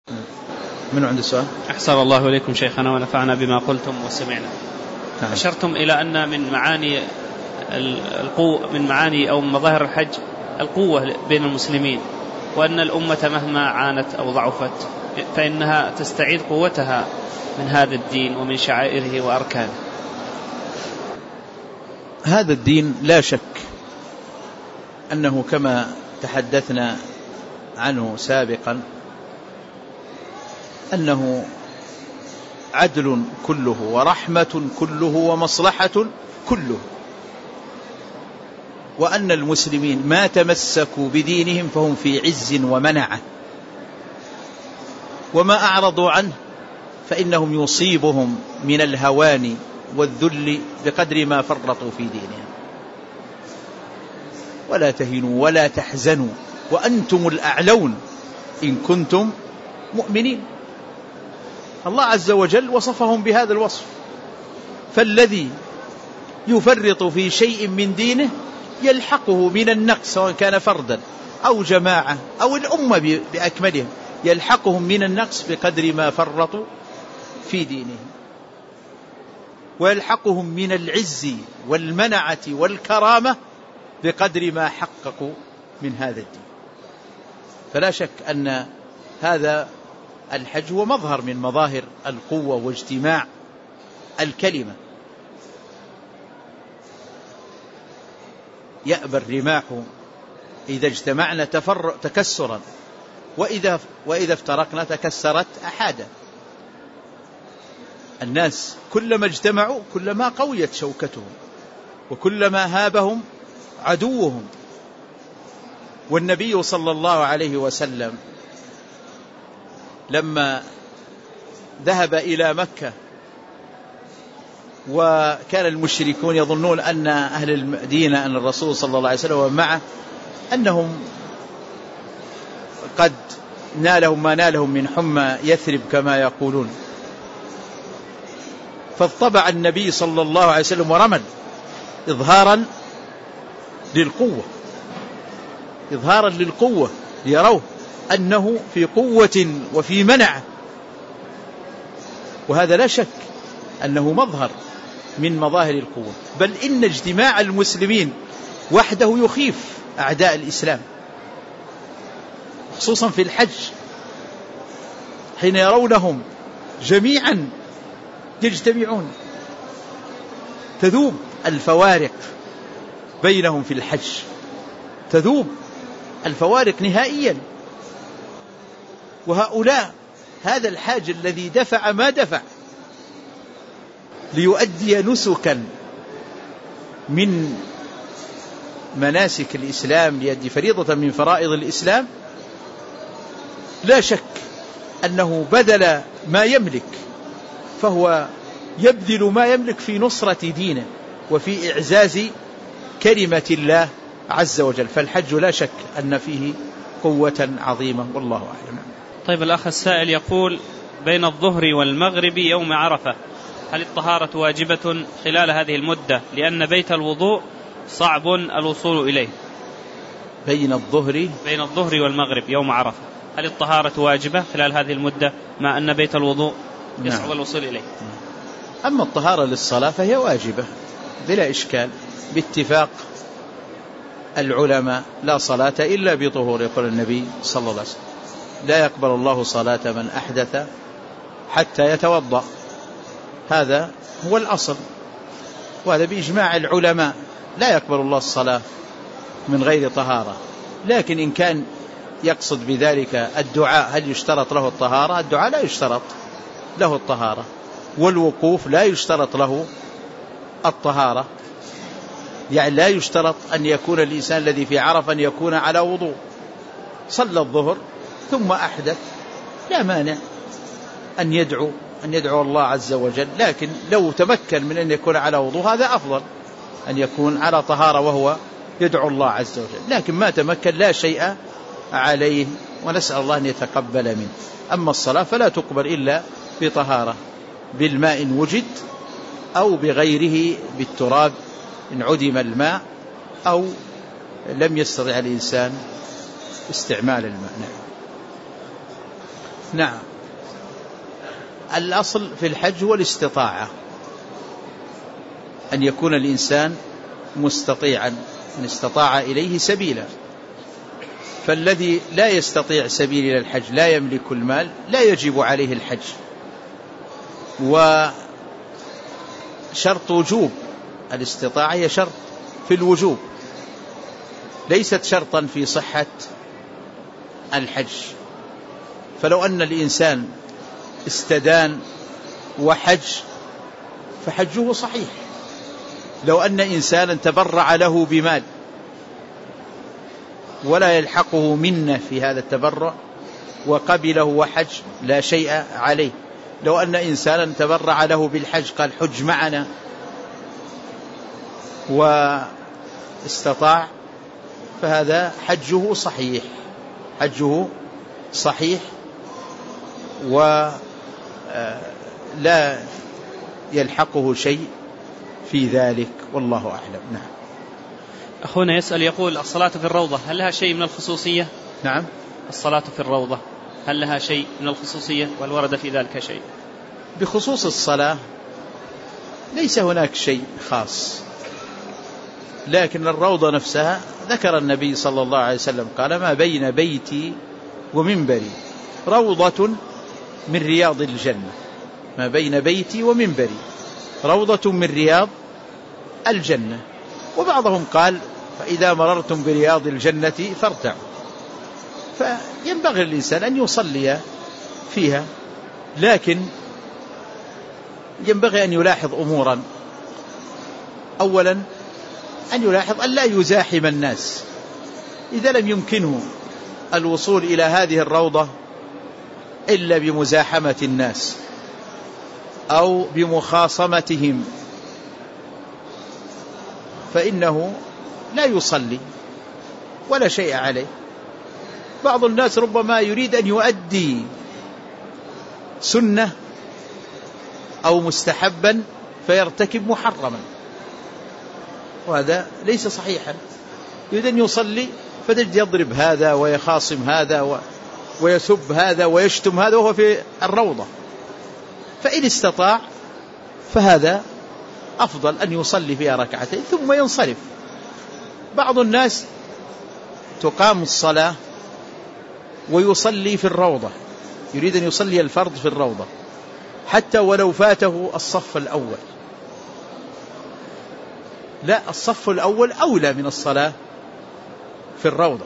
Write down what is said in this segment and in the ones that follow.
من عنده سؤال؟ أحسن الله إليكم شيخنا ونفعنا بما قلتم وسمعنا. أشرتم إلى أن من معاني القوة، من معاني أو مظاهر الحج القوة بين المسلمين، وأن الأمة مهما عانت أو ضعفت فإنها تستعيد قوتها من هذا الدين ومن شعائره وأركانه. هذا الدين لا شك أنه كما تحدثنا عنه سابقا أنه عدل كله ورحمة كله ومصلحة كله، وأن المسلمين ما تمسكوا بدينهم فهم في عز ومنعة، وما أعرضوا عنه فإنهم يصيبهم من الهوان والذل بقدر ما فرطوا في دينهم. ولا تهنوا ولا تحزنوا وأنتم الأعلون إن كنتم مؤمنين. الله عز وجل وصفهم بهذا الوصف، فالذي يفرط في شيء من دينه يلحقه من النقص، سواء كان فردا أو جماعة أو الأمة بأكملهم، يلحقهم من النقص بقدر ما فرطوا في دينهم، ويلحقهم من العز والمنعة والكرامة بقدر ما حققوا من هذا الدين. فلا شك أن هذا الحج هو مظهر من مظاهر القوة واجتماع الكلمة. يأبى الرماح إذا اجتمعنا تكسرا، وإذا افترقنا تكسرت أحادا. الناس كلما اجتمعوا كلما قويت شوكتهم وكلما هابهم عدوهم. والنبي صلى الله عليه وسلم لما ذهب إلى مكة وكان المشركون يظنون أن أهل المدينة أن الرسول صلى الله عليه وسلم ومعه أنهم قد نالهم ما نالهم من حمى يثرب كما يقولون، فاطبع النبي صلى الله عليه وسلم ورمل إظهارا للقوة ليروه أنه في قوة وفي منع. وهذا لا شك أنه مظهر من مظاهر القوة، بل إن اجتماع المسلمين وحده يخيف أعداء الإسلام، خصوصا في الحج حين يرونهم جميعا يجتمعون تذوب الفوارق بينهم في الحج، تذوب الفوارق نهائيا. وهؤلاء هذا الحاج الذي دفع ما دفع ليؤدي نسكا من مناسك الإسلام، ليؤدي فريضة من فرائض الإسلام، لا شك أنه بذل ما يملك، فهو يبذل ما يملك في نصرة دينه وفي إعزاز كلمة الله عز وجل. فالحج لا شك أن فيه قوة عظيمة، والله أعلم. طيب، الأخ السائل يقول: بين الظهر والمغرب يوم عرفة هل الطهارة واجبة خلال هذه المدة، لأن بيت الوضوء صعب الوصول إليه؟ بين الظهر والمغرب يوم عرفة هل الطهارة واجبة خلال هذه المدة مع أن بيت الوضوء يصعب الوصول إليه؟ أما الطهارة للصلاة فهي واجبة بلا إشكال باتفاق العلماء: لا صلاة إلا بطهور، يقول النبي صلى الله عليه وسلم: لا يقبل الله صلاة من أحدث حتى يتوضأ. هذا هو الأصل، وهذا بإجماع العلماء، لا يقبل الله الصلاة من غير طهارة. لكن إن كان يقصد بذلك الدعاء هل يشترط له الطهارة؟ الدعاء لا يشترط له الطهارة، والوقوف لا يشترط له الطهارة، يعني لا يشترط أن يكون الإنسان الذي في عرفة أن يكون على وضوء. صلى الظهر ثم أحدث لا مانع أن يدعو الله عز وجل، لكن لو تمكن من أن يكون على وضوء هذا أفضل أن يكون على طهارة وهو يدعو الله عز وجل، لكن ما تمكن لا شيء عليه، ونسأل الله أن يتقبل منه. أما الصلاة فلا تقبل إلا بطهارة، بالماء إن وجد أو بغيره بالتراب إن عدم الماء أو لم يستطع الإنسان استعمال الماء. نعم. الأصل في الحج هو الاستطاعة، أن يكون الإنسان مستطيعا، من استطاع إليه سبيلا. فالذي لا يستطيع سبيل إلى الحج، لا يملك المال، لا يجب عليه الحج. وشرط وجوب الاستطاعة هي شرط في الوجوب، ليست شرطا في صحة الحج. فلو أن الإنسان استدان وحج فحجه صحيح. لو أن إنسانا تبرع له بمال ولا يلحقه منة في هذا التبرع وقبله وحج لا شيء عليه. لو أن إنسانا تبرع له بالحج قال حج معنا واستطاع فهذا حجه صحيح، حجه صحيح ولا يلحقه شيء في ذلك، والله أعلم. نعم. أخونا يسأل يقول الصلاة في الروضة هل لها شيء من الخصوصية؟ نعم. الصلاة في الروضة هل لها شيء من الخصوصية وهل ورد في ذلك شيء؟ بخصوص الصلاة ليس هناك شيء خاص، لكن الروضة نفسها ذكر النبي صلى الله عليه وسلم قال ما بين بيتي ومنبري روضة من رياض الجنة. ما بين بيتي ومنبري روضة من رياض الجنة. وبعضهم قال فإذا مررتم برياض الجنة فارتعوا. فينبغي للإنسان أن يصلي فيها، لكن ينبغي أن يلاحظ أمورا. أولا أن يلاحظ أن لا يزاحم الناس. إذا لم يمكنه الوصول إلى هذه الروضة إلا بمزاحمة الناس أو بمخاصمتهم فإنه لا يصلي ولا شيء عليه. بعض الناس ربما يريد أن يؤدي سنة أو مستحبا فيرتكب محرما، وهذا ليس صحيحا. يريد أن يصلي فتجد يضرب هذا ويخاصم هذا ويسب هذا ويشتم هذا وهو في الروضة. فإن استطاع فهذا أفضل أن يصلي فيها ركعتين ثم ينصرف. بعض الناس تقام الصلاة ويصلي في الروضة، يريد أن يصلي الفرض في الروضة حتى ولو فاته الصف الأول. لا، الصف الأول أولى من الصلاة في الروضة.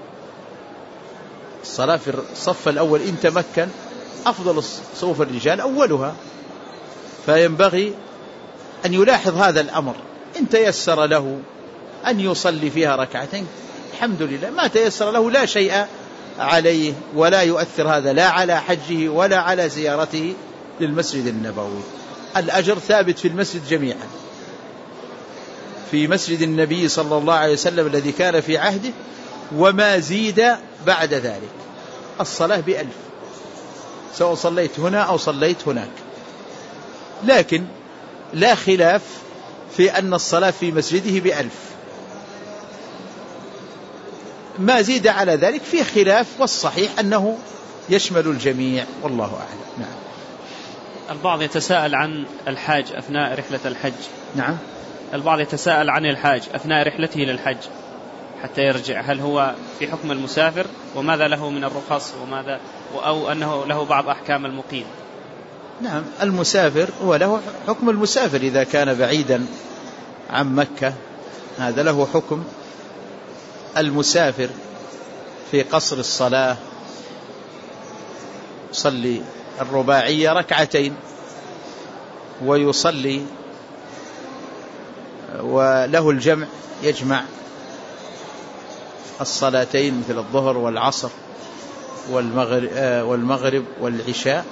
الصلاة في الصف الأول إن تمكن أفضل صفوف الرجال أولها. فينبغي أن يلاحظ هذا الأمر. إن تيسر له أن يصلي فيها ركعتين الحمد لله، ما تيسر له لا شيء عليه، ولا يؤثر هذا لا على حجه ولا على زيارته للمسجد النبوي. الأجر ثابت في المسجد جميعا، في مسجد النبي صلى الله عليه وسلم الذي كان في عهده، وما زيد بعد ذلك. الصلاة ب1000 سواء صليت هنا أو صليت هناك. لكن لا خلاف في أن الصلاة في مسجده ب1000. ما زيد على ذلك في خلاف، والصحيح أنه يشمل الجميع، والله أعلم. نعم. البعض يتساءل عن الحاج أثناء رحلة الحج. نعم. البعض يتساءل عن الحاج أثناء رحلته للحج حتى يرجع، هل هو في حكم المسافر وماذا له من الرخص وماذا، أو أنه له بعض أحكام المقيم؟ نعم، المسافر هو له حكم المسافر إذا كان بعيدا عن مكة، هذا له حكم المسافر في قصر الصلاة، يصلي الرباعية ركعتين ويصلي، وله الجمع، يجمع الصلاتين مثل الظهر والعصر والمغرب والعشاء.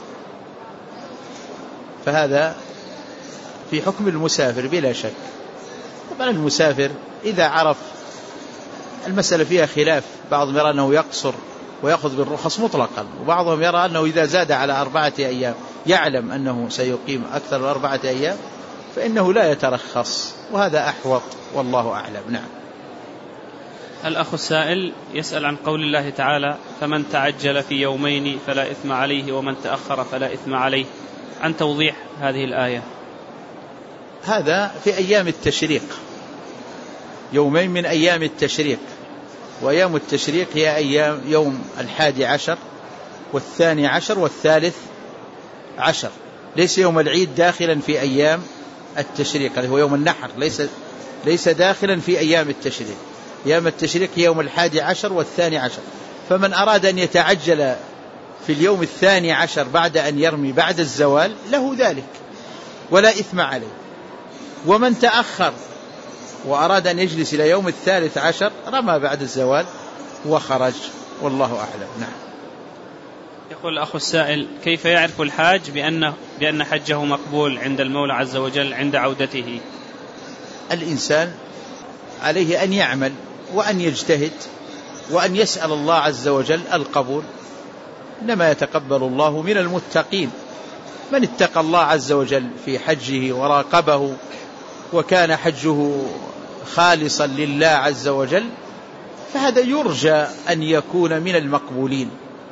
فهذا في حكم المسافر بلا شك. طبعا المسافر إذا عرف، المسألة فيها خلاف، بعضهم يرى أنه يقصر ويأخذ بالرخص مطلقا، وبعضهم يرى أنه إذا زاد على 4 أيام يعلم أنه سيقيم أكثر من 4 أيام فإنه لا يترخص، وهذا أحوط، والله أعلم. نعم. الأخ السائل يسأل عن قول الله تعالى: فمن تعجل في يومين فلا إثم عليه ومن تأخر فلا إثم عليه، عن توضيح هذه الآية. هذا في أيام التشريق، يومين من أيام التشريق، وأيام التشريق هي أيام يوم 11 و12 و13، ليس يوم العيد داخلا في أيام التشريق، هو يوم النحر، ليس داخلا في أيام التشريق. أيام التشريق هي يوم 11 و12، فمن أراد أن يتعجل في اليوم 12 بعد أن يرمي بعد الزوال له ذلك ولا إثم عليه، ومن تأخر وأراد أن يجلس إلى يوم 13 رمى بعد الزوال وخرج، والله أعلم. نعم. يقول الأخ السائل: كيف يعرف الحاج بأن حجه مقبول عند المولى عز وجل عند عودته؟ الإنسان عليه أن يعمل وأن يجتهد وأن يسأل الله عز وجل القبول، إنما يتقبل الله من المتقين. من اتقى الله عز وجل في حجه وراقبه وكان حجه خالصا لله عز وجل فهذا يرجى أن يكون من المقبولين.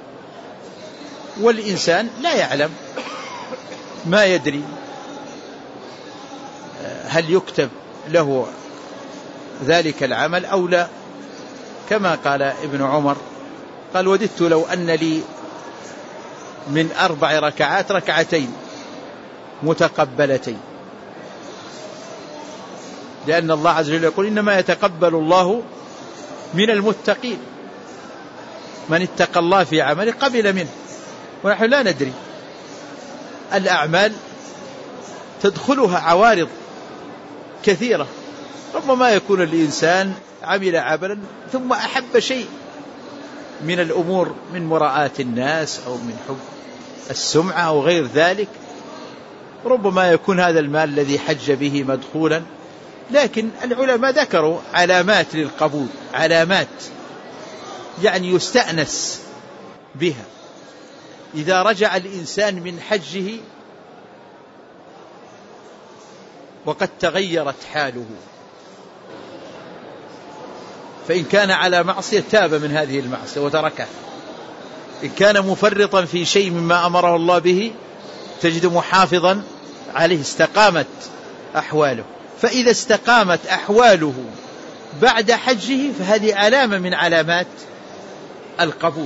والإنسان لا يعلم، ما يدري هل يكتب له ذلك العمل أو لا، كما قال ابن عمر قال: وددت لو أن لي من 4 ركعات 2 متقبلتين، لأن الله عز وجل يقول: إنما يتقبل الله من المتقين، من اتقى الله في عمله قبل منه. ونحن لا ندري، الأعمال تدخلها عوارض كثيرة، ربما يكون الإنسان عمل عملا ثم أحب شيء من الأمور، من مراءة الناس أو من حب السمعة أو غير ذلك، ربما يكون هذا المال الذي حج به مدخولا. لكن العلماء ذكروا علامات للقبول، علامات يعني يستأنس بها. إذا رجع الإنسان من حجه وقد تغيرت حاله، فإن كان على معصية تاب من هذه المعصية وتركها، إن كان مفرطا في شيء مما أمره الله به تجد محافظا عليه، استقامت أحواله. فإذا استقامت أحواله بعد حجه فهذه علامة من علامات القبول.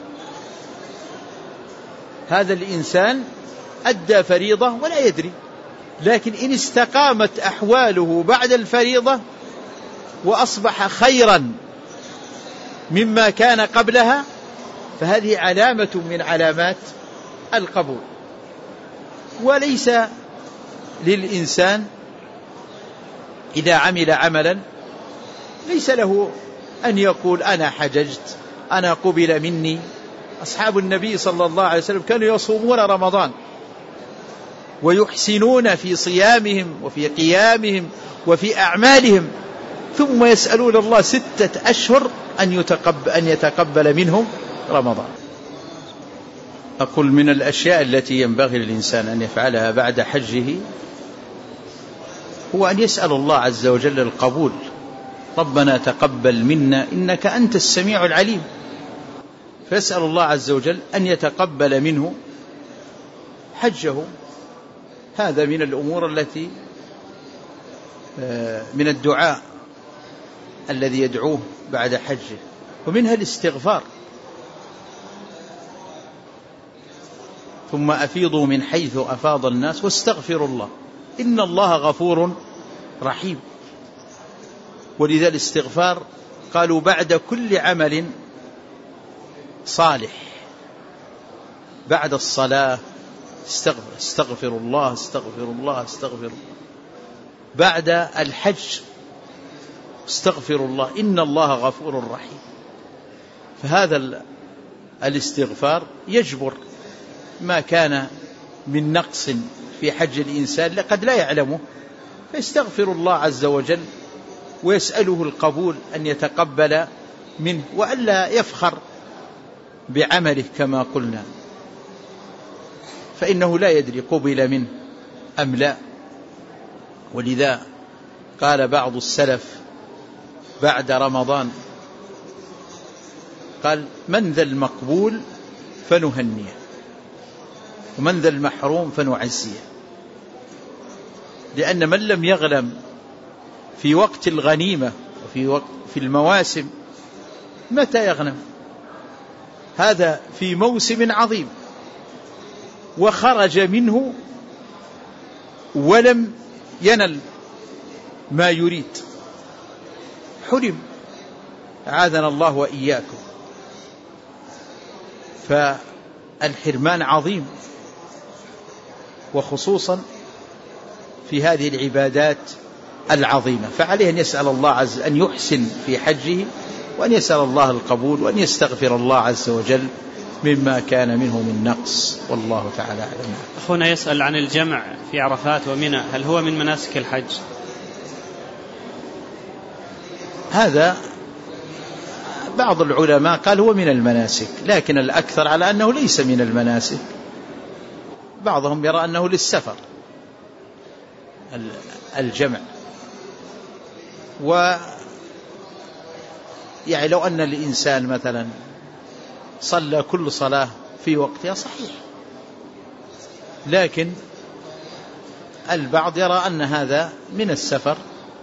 هذا الإنسان أدى فريضة ولا يدري، لكن إن استقامت أحواله بعد الفريضة وأصبح خيرا مما كان قبلها فهذه علامة من علامات القبول. وليس للإنسان إذا عمل عملا ليس له أن يقول: أنا حججت، أنا قبل مني. أصحاب النبي صلى الله عليه وسلم كانوا يصومون رمضان ويحسنون في صيامهم وفي قيامهم وفي أعمالهم، ثم يسألون الله 6 أشهر أن يتقبل منهم رمضان. أقول من الأشياء التي ينبغي للإنسان أن يفعلها بعد حجه هو أن يسأل الله عز وجل القبول. ربنا تقبل منا إنك أنت السميع العليم، فيسأل الله عز وجل أن يتقبل منه حجه. هذا من الأمور التي من الدعاء الذي يدعوه بعد حجه. ومنها الاستغفار: ثم أفيضوا من حيث أفاض الناس واستغفروا الله إن الله غفور رحيم. ولذا الاستغفار قالوا بعد كل عمل صالح، بعد الصلاة استغفر الله استغفر الله استغفر الله، بعد الحج استغفر الله إن الله غفور رحيم. فهذا الاستغفار يجبر ما كان من نقص في حج الإنسان قد لا يعلمه، فيستغفر الله عز وجل ويسأله القبول أن يتقبل منه، وألا يفخر بعمله كما قلنا، فإنه لا يدري قبل منه أم لا. ولذا قال بعض السلف بعد رمضان: قال من ذا المقبول فنهنيه ومن ذا المحروم فنعزيه. لأن من لم يغنم في وقت الغنيمة في المواسم متى يغنم؟ هذا في موسم عظيم وخرج منه ولم ينل ما يريد، حرم، أعاذنا الله وإياكم. فالحرمان عظيم، وخصوصا في هذه العبادات العظيمة. فعليه أن يسأل الله عز أن يحسن في حجه، وأن يسأل الله القبول، وأن يستغفر الله عز وجل مما كان منه من نقص، والله تعالى أعلم. أخونا يسأل عن الجمع في عرفات ومنى، هل هو من مناسك الحج؟ هذا بعض العلماء قال هو من المناسك، لكن الأكثر على أنه ليس من المناسك. بعضهم يرى أنه للسفر الجمع، يعني لو أن الإنسان مثلا صلى كل صلاة في وقتها صحيح، لكن البعض يرى أن هذا من السفر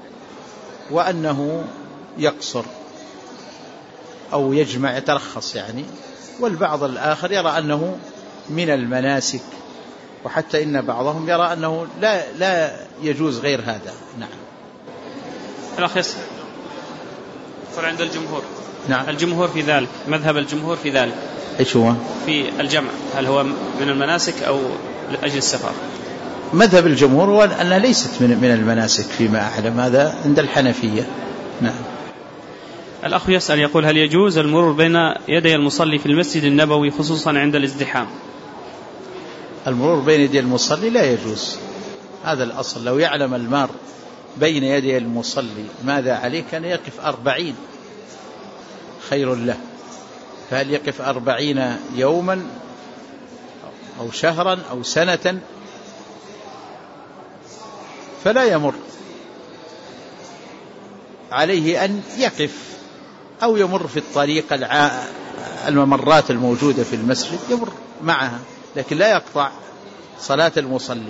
وأنه يقصر أو يجمع يترخص يعني، والبعض الآخر يرى أنه من المناسك، وحتى إن بعضهم يرى أنه لا يجوز غير هذا. نعم. الأخ يسأل عند الجمهور. نعم. الجمهور في ذلك، مذهب الجمهور في ذلك إيش هو؟ في الجمع، هل هو من المناسك أو لأجل السفر؟ مذهب الجمهور هو أنها ليست من المناسك فيما أعلم، هذا عند الحنفية. نعم. الأخ يسأل يقول هل يجوز المرور بين يدي المصلي في المسجد النبوي خصوصا عند الازدحام؟ المرور بين يدي المصلي لا يجوز، هذا الأصل. لو يعلم المار بين يدي المصلي ماذا عليه كان يقف 40 خير له، فهل يقف 40 يوما أو شهرا أو سنة؟ فلا يمر، عليه أن يقف أو يمر في الطريق الممرات الموجودة في المسجد يمر معها، لكن لا يقطع صلاة المصلي.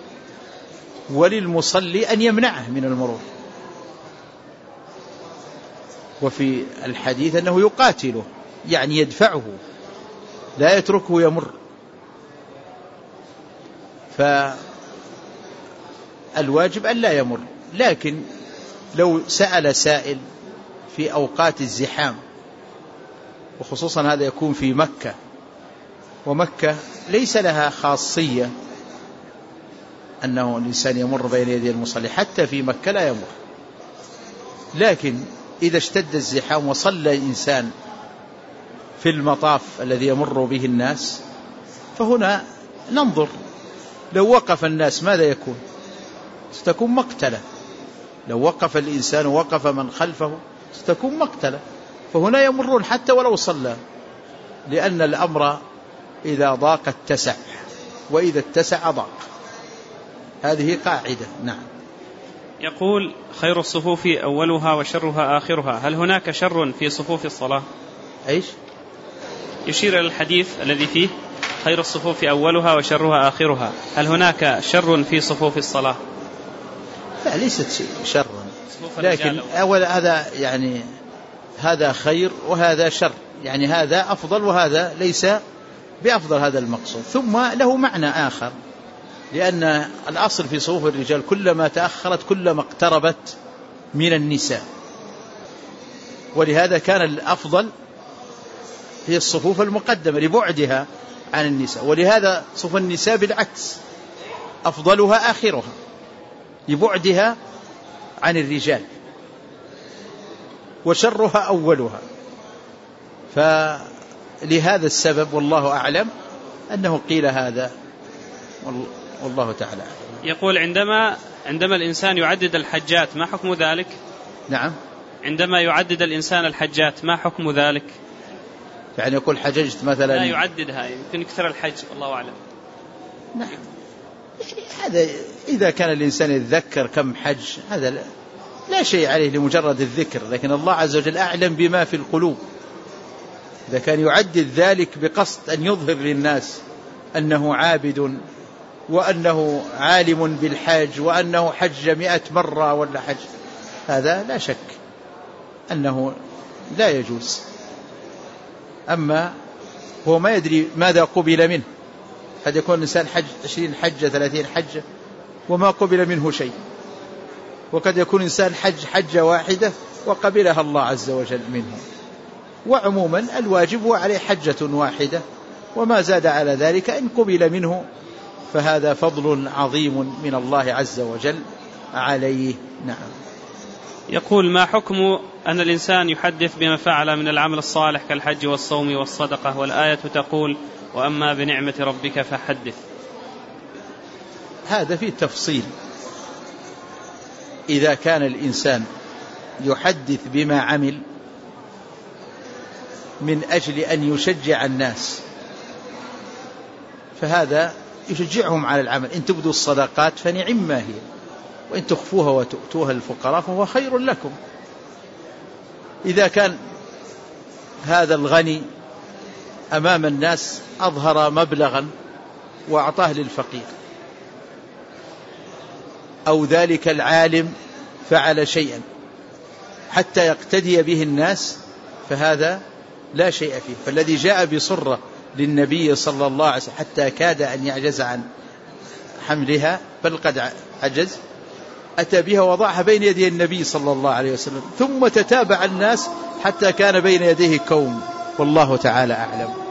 وللمصلي أن يمنعه من المرور، وفي الحديث أنه يقاتله يعني يدفعه لا يتركه يمر. فالواجب أن لا يمر، لكن لو سأل سائل في أوقات الزحام، وخصوصا هذا يكون في مكة، ومكة ليس لها خاصية أنه الإنسان يمر بين يدي المصلي، حتى في مكة لا يمر. لكن إذا اشتد الزحام وصلى إنسان في المطاف الذي يمر به الناس، فهنا ننظر لو وقف الناس ماذا يكون؟ ستكون مقتلة. لو وقف الإنسان ووقف من خلفه ستكون مقتلة، فهنا يمرون حتى ولو صلى، لأن الأمر إذا ضاق اتسع، وإذا اتسع ضاق، هذه قاعدة. نعم. يقول خير الصفوف أولها وشرها آخرها، هل هناك شر في صفوف الصلاة؟ إيش؟ يشير إلى الحديث الذي فيه خير الصفوف أولها وشرها آخرها، هل هناك شر في صفوف الصلاة؟ لا، ليست شرا، لكن أول هذا يعني هذا خير وهذا شر، يعني هذا أفضل وهذا ليس بأفضل، هذا المقصود. ثم له معنى آخر، لأن الأصل في صفوف الرجال كلما تأخرت كلما اقتربت من النساء، ولهذا كان الأفضل هي الصفوف المقدمة لبعدها عن النساء، ولهذا صفوف النساء بالعكس أفضلها آخرها لبعدها عن الرجال، وشرها أولها. فلهذا السبب والله أعلم أنه قيل هذا، والله تعالى أعلم. يقول عندما الإنسان يعدد الحجات ما حكم ذلك؟ نعم. عندما يعدد الإنسان الحجات ما حكم ذلك؟ يعني يقول حججت مثلا، لا يعددها، يمكن يكثر الحج، الله أعلم. نعم. هذا إذا كان الإنسان يتذكر كم حج هذا لا شيء عليه لمجرد الذكر، لكن الله عز وجل أعلم بما في القلوب، إذا كان يعدد ذلك بقصد أن يظهر للناس أنه عابد وأنه عالم بالحج وأنه حج 100 مرة ولا حج، هذا لا شك أنه لا يجوز. أما هو ما يدري ماذا قبل منه، قد يكون الإنسان حج 20 حجة 30 حجة وما قبل منه شيء، وقد يكون إنسان حج حجة واحدة وقبلها الله عز وجل منه. وعموما الواجب هو عليه حجة واحدة، وما زاد على ذلك إن قبل منه فهذا فضل عظيم من الله عز وجل عليه. نعم. يقول: ما حكم أن الإنسان يحدث بما فعل من العمل الصالح كالحج والصوم والصدقة، والآية تقول: وأما بنعمة ربك فحدث؟ هذا فيه تفصيل. إذا كان الإنسان يحدث بما عمل من أجل أن يشجع الناس فهذا يشجعهم على العمل. إن تبدوا الصدقات فنعم ما هي، وإن تخفوها وتؤتوها للفقراء فهو خير لكم. إذا كان هذا الغني أمام الناس أظهر مبلغا وأعطاه للفقير، أو ذلك العالم فعل شيئا حتى يقتدي به الناس، فهذا لا شيء فيه. فالذي جاء بصرة للنبي صلى الله عليه وسلم حتى كاد أن يعجز عن حملها بل قد عجز، أتى بها وضعها بين يدي النبي صلى الله عليه وسلم، ثم تتابع الناس حتى كان بين يديه كوم، والله تعالى أعلم.